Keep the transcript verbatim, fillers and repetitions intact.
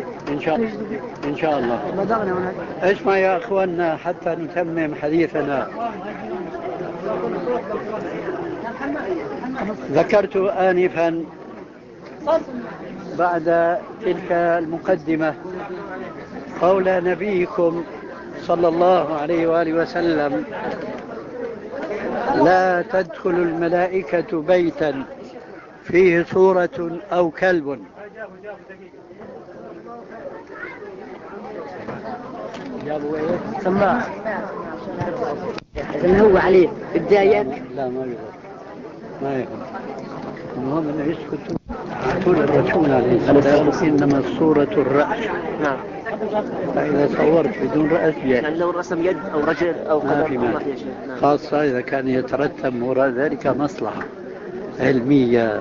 إن شاء الله إن شاء الله. اسمع يا أخواننا حتى نتمم حديثنا. ذكرت آنفا بعد تلك المقدمة قول نبيكم صلى الله عليه وآله وسلم: لا تدخل الملائكة بيتا فيه صورة أو كلب. سماع إنه هو عليه بداية. لا ما يغلط ما يغلط. المهم أنه يسكت. يقول الرسول عليه السلام: إنما الصورة الرأس. نعم. فإذا صورت بدون رأس جاء. يعني لو رسم يد أو رجل أو قدم خاصة إذا كان يترتب وراء ذلك مصلحة علمية